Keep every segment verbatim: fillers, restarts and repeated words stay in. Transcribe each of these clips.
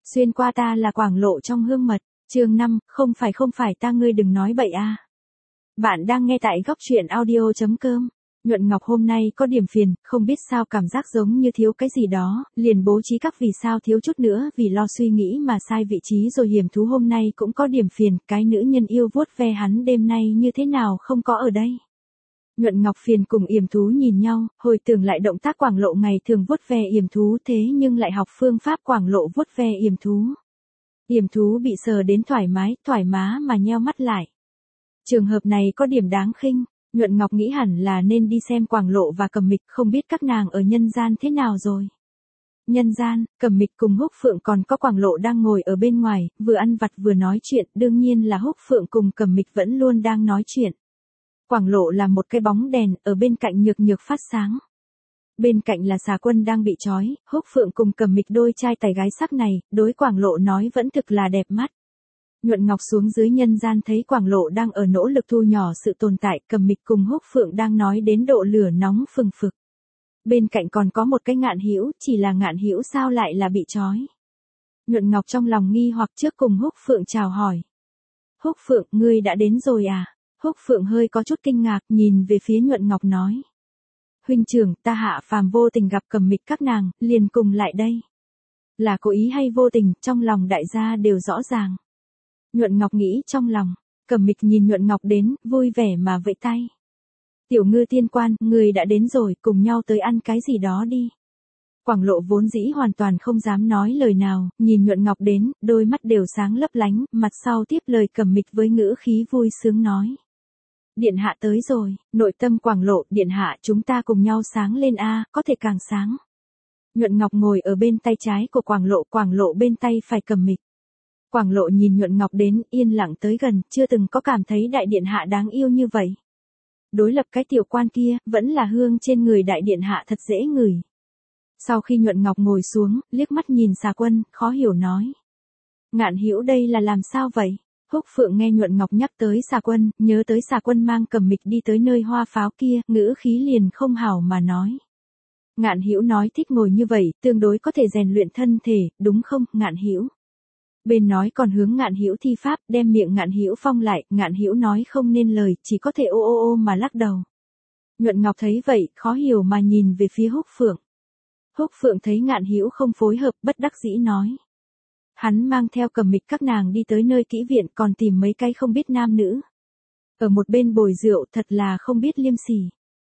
Xuyên qua ta là Quảng Lộ trong hương mật, chương năm, không phải không phải ta ngươi đừng nói bậy a. Bạn đang nghe tại góc truyện audio chấm com. Nhuận Ngọc hôm nay có điểm phiền, không biết sao cảm giác giống như thiếu cái gì đó, liền bố trí các vì sao thiếu chút nữa vì lo suy nghĩ mà sai vị trí rồi. Hiểm thú hôm nay cũng có điểm phiền, cái nữ nhân yêu vuốt ve hắn đêm nay như thế nào không có ở đây. Nhuận Ngọc phiền cùng yểm thú nhìn nhau, hồi tưởng lại động tác Quảng Lộ ngày thường vuốt ve yểm thú thế nhưng lại học phương pháp Quảng Lộ vuốt ve yểm thú. Yểm thú bị sờ đến thoải mái, thoải má mà nheo mắt lại. Trường hợp này có điểm đáng khinh, Nhuận Ngọc nghĩ hẳn là nên đi xem Quảng Lộ và Cầm Mịch, không biết các nàng ở nhân gian thế nào rồi. Nhân gian, Cầm Mịch cùng Húc Phượng còn có Quảng Lộ đang ngồi ở bên ngoài, vừa ăn vặt vừa nói chuyện, đương nhiên là Húc Phượng cùng Cầm Mịch vẫn luôn đang nói chuyện. Quảng Lộ là một cái bóng đèn, ở bên cạnh nhược nhược phát sáng. Bên cạnh là Xà Quân đang bị trói, Húc Phượng cùng Cầm Mịch đôi trai tài gái sắc này, đối Quảng Lộ nói vẫn thực là đẹp mắt. Nhuận Ngọc xuống dưới nhân gian thấy Quảng Lộ đang ở nỗ lực thu nhỏ sự tồn tại, Cầm Mịch cùng Húc Phượng đang nói đến độ lửa nóng phừng phực. Bên cạnh còn có một cái Ngạn Hữu, chỉ là Ngạn Hữu sao lại là bị trói. Nhuận Ngọc trong lòng nghi hoặc trước cùng Húc Phượng chào hỏi. Húc Phượng, ngươi đã đến rồi à? Húc Phượng hơi có chút kinh ngạc, nhìn về phía Nhuận Ngọc nói. Huynh trưởng, ta hạ phàm vô tình gặp Cầm Mịch các nàng, liền cùng lại đây. Là cố ý hay vô tình, trong lòng đại gia đều rõ ràng. Nhuận Ngọc nghĩ trong lòng, Cầm Mịch nhìn Nhuận Ngọc đến, vui vẻ mà vẫy tay. Tiểu Ngư tiên quan, người đã đến rồi, cùng nhau tới ăn cái gì đó đi. Quảng Lộ vốn dĩ hoàn toàn không dám nói lời nào, nhìn Nhuận Ngọc đến, đôi mắt đều sáng lấp lánh, mặt sau tiếp lời Cầm Mịch với ngữ khí vui sướng nói. Điện hạ tới rồi, nội tâm Quảng Lộ, điện hạ chúng ta cùng nhau sáng lên a, có thể càng sáng. Nhuận Ngọc ngồi ở bên tay trái của Quảng Lộ, Quảng Lộ bên tay phải Cầm Mịch. Quảng Lộ nhìn Nhuận Ngọc đến, yên lặng tới gần, chưa từng có cảm thấy đại điện hạ đáng yêu như vậy. Đối lập cái tiểu quan kia, vẫn là hương trên người đại điện hạ thật dễ ngửi. Sau khi Nhuận Ngọc ngồi xuống, liếc mắt nhìn Xà Quân, khó hiểu nói. Ngạn Hữu đây là làm sao vậy? Húc Phượng nghe Nhuận Ngọc nhắc tới Xà Quân, nhớ tới Xà Quân mang Cầm Mịch đi tới nơi hoa pháo kia, ngữ khí liền không hảo mà nói. Ngạn Hữu nói thích ngồi như vậy, tương đối có thể rèn luyện thân thể, đúng không, Ngạn Hữu? Bên nói còn hướng Ngạn Hữu thi pháp, đem miệng Ngạn Hữu phong lại, Ngạn Hữu nói không nên lời, chỉ có thể ô ô ô mà lắc đầu. Nhuận Ngọc thấy vậy, khó hiểu mà nhìn về phía Húc Phượng. Húc Phượng thấy Ngạn Hữu không phối hợp, bất đắc dĩ nói. Hắn mang theo Cầm Mịch các nàng đi tới nơi kỹ viện, còn tìm mấy cái không biết nam nữ. Ở một bên bồi rượu, thật là không biết liêm sỉ.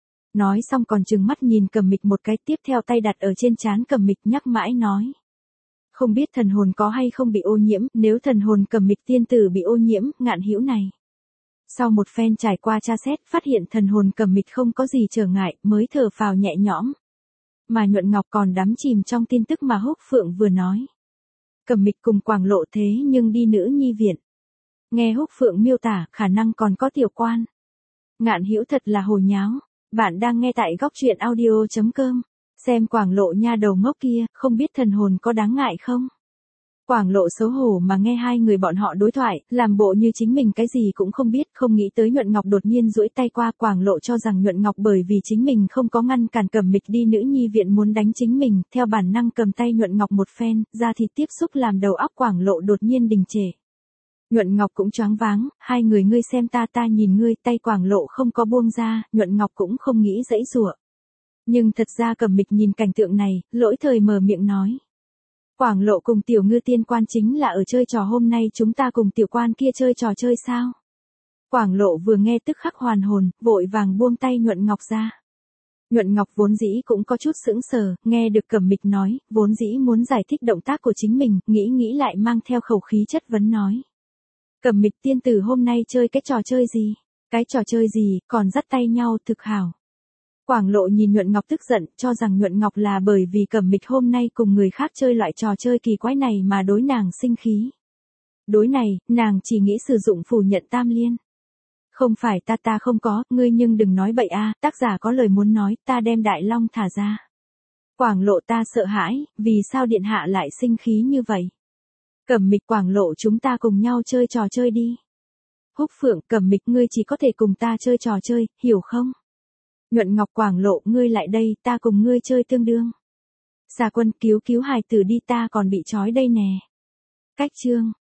Nói xong còn trừng mắt nhìn Cầm Mịch một cái, tiếp theo tay đặt ở trên trán Cầm Mịch nhắc mãi nói. Không biết thần hồn có hay không bị ô nhiễm, nếu thần hồn Cầm Mịch tiên tử bị ô nhiễm, Ngạn Hữu này. Sau một phen trải qua tra xét, phát hiện thần hồn Cầm Mịch không có gì trở ngại, mới thở phào nhẹ nhõm. Mà Nhuận Ngọc còn đắm chìm trong tin tức mà Húc Phượng vừa nói. Cầm Mịch cùng Quảng Lộ thế nhưng đi nữ nhi viện. Nghe Húc Phượng miêu tả, khả năng còn có tiểu quan. Ngạn Hữu thật là hồ nháo. Bạn đang nghe tại góc truyện audio chấm com. Xem Quảng Lộ nha đầu ngốc kia, không biết thần hồn có đáng ngại không? Quảng Lộ xấu hổ mà nghe hai người bọn họ đối thoại, làm bộ như chính mình cái gì cũng không biết, không nghĩ tới Nhuận Ngọc đột nhiên duỗi tay qua. Quảng Lộ cho rằng Nhuận Ngọc bởi vì chính mình không có ngăn cản Cầm Mịch đi nữ nhi viện muốn đánh chính mình, theo bản năng cầm tay Nhuận Ngọc một phen, da thịt tiếp xúc làm đầu óc Quảng Lộ đột nhiên đình trệ. Nhuận Ngọc cũng choáng váng, hai người ngươi xem ta ta nhìn ngươi, tay Quảng Lộ không có buông ra, Nhuận Ngọc cũng không nghĩ giãy giụa. Nhưng thật ra Cầm Mịch nhìn cảnh tượng này, lỗi thời mở miệng nói. Quảng Lộ cùng Tiểu Ngư tiên quan chính là ở chơi trò hôm nay chúng ta cùng tiểu quan kia chơi trò chơi sao? Quảng Lộ vừa nghe tức khắc hoàn hồn, vội vàng buông tay Nhuận Ngọc ra. Nhuận Ngọc vốn dĩ cũng có chút sững sờ, nghe được Cầm Mịch nói, vốn dĩ muốn giải thích động tác của chính mình, nghĩ nghĩ lại mang theo khẩu khí chất vấn nói. Cầm Mịch tiên tử hôm nay chơi cái trò chơi gì? Cái trò chơi gì, còn dắt tay nhau thực hảo. Quảng Lộ nhìn Nhuận Ngọc tức giận, cho rằng Nhuận Ngọc là bởi vì Cầm Mịch hôm nay cùng người khác chơi loại trò chơi kỳ quái này mà đối nàng sinh khí. Đối này, nàng chỉ nghĩ sử dụng phủ nhận tam liên. Không phải ta ta không có, ngươi nhưng đừng nói bậy a, tác giả có lời muốn nói, ta đem Đại Long thả ra. Quảng Lộ ta sợ hãi, vì sao điện hạ lại sinh khí như vậy? Cầm Mịch Quảng Lộ chúng ta cùng nhau chơi trò chơi đi. Húc Phượng, Cầm Mịch ngươi chỉ có thể cùng ta chơi trò chơi, hiểu không? Nhuận Ngọc Quảng Lộ ngươi lại đây, ta cùng ngươi chơi tương đương. Xà Quân cứu cứu hài tử đi ta còn bị trói đây nè. Cách chương